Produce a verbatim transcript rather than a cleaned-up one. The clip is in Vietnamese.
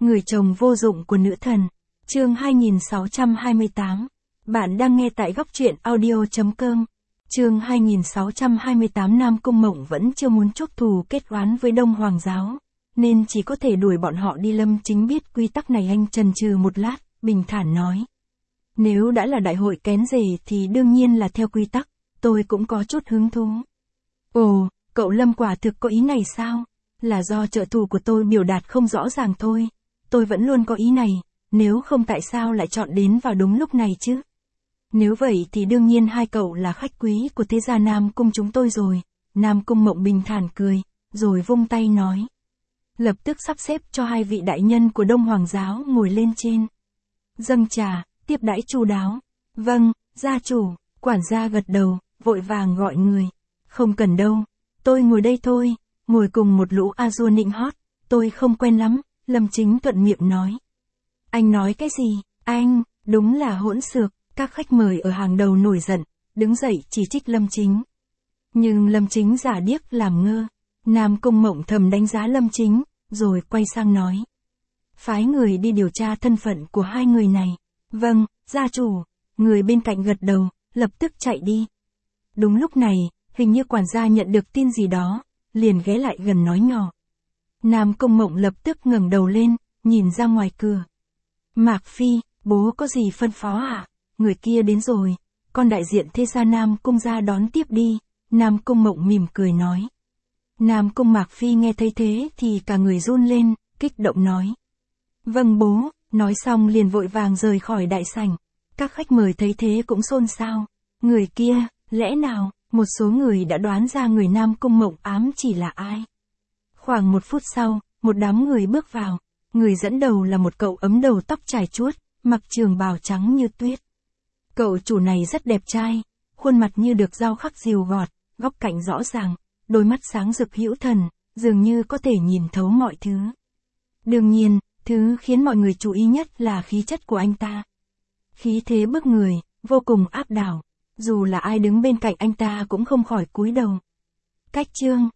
Người chồng vô dụng của nữ thần. Chương hai nghìn sáu trăm hai mươi tám. Bạn đang nghe tại góc truyện audio.com. Chương hai nghìn sáu trăm hai mươi tám. Nam Cung Mộng vẫn chưa muốn chuốc thù kết oán với Đông Hoàng giáo, nên chỉ có thể đuổi bọn họ đi. Lâm Chính biết quy tắc này, anh chần chừ một lát, bình thản nói. Nếu đã là đại hội kén rể thì đương nhiên là theo quy tắc, tôi cũng có chút hứng thú. Ồ, cậu Lâm quả thực có ý này sao? Là do trợ thủ của tôi biểu đạt không rõ ràng thôi. Tôi vẫn luôn có ý này, nếu không tại sao lại chọn đến vào đúng lúc này chứ? Nếu vậy thì đương nhiên hai cậu là khách quý của thế gia Nam Cung chúng tôi rồi. Nam Cung Mộng bình thản cười, rồi vung tay nói. Lập tức sắp xếp cho hai vị đại nhân của Đông Hoàng giáo ngồi lên trên. Dâng trà, tiếp đãi chu đáo. Vâng, gia chủ. Quản gia gật đầu, vội vàng gọi người. Không cần đâu, tôi ngồi đây thôi, ngồi cùng một lũ a dua nịnh hót, tôi không quen lắm. Lâm Chính thuận miệng nói. Anh nói cái gì? Anh, đúng là hỗn xược. Các khách mời ở hàng đầu nổi giận, đứng dậy chỉ trích Lâm Chính. Nhưng Lâm Chính giả điếc làm ngơ. Nam Cung Mộng thầm đánh giá Lâm Chính, rồi quay sang nói. Phái người đi điều tra thân phận của hai người này. Vâng, gia chủ. Người bên cạnh gật đầu, lập tức chạy đi. Đúng lúc này, hình như quản gia nhận được tin gì đó, liền ghé lại gần nói nhỏ. Nam Cung Mộng lập tức ngẩng đầu lên, nhìn ra ngoài cửa. Mạc Phi, bố có gì phân phó ạ? Người kia đến rồi, con đại diện thế gia Nam Cung ra đón tiếp đi. Nam Cung Mộng mỉm cười nói. Nam Cung Mạc Phi nghe thấy thế thì cả người run lên, kích động nói. Vâng bố, nói xong liền vội vàng rời khỏi đại sảnh. Các khách mời thấy thế cũng xôn xao. Người kia, lẽ nào, một số người đã đoán ra người Nam Cung Mộng ám chỉ là ai? Khoảng một phút sau, một đám người bước vào. Người dẫn đầu là một cậu ấm đầu tóc trải chuốt, mặc trường bào trắng như tuyết. Cậu chủ này rất đẹp trai, khuôn mặt như được dao khắc dìu gọt, góc cạnh rõ ràng, đôi mắt sáng rực hữu thần, dường như có thể nhìn thấu mọi thứ. Đương nhiên, thứ khiến mọi người chú ý nhất là khí chất của anh ta. Khí thế bức người, vô cùng áp đảo, dù là ai đứng bên cạnh anh ta cũng không khỏi cúi đầu. Cách chương,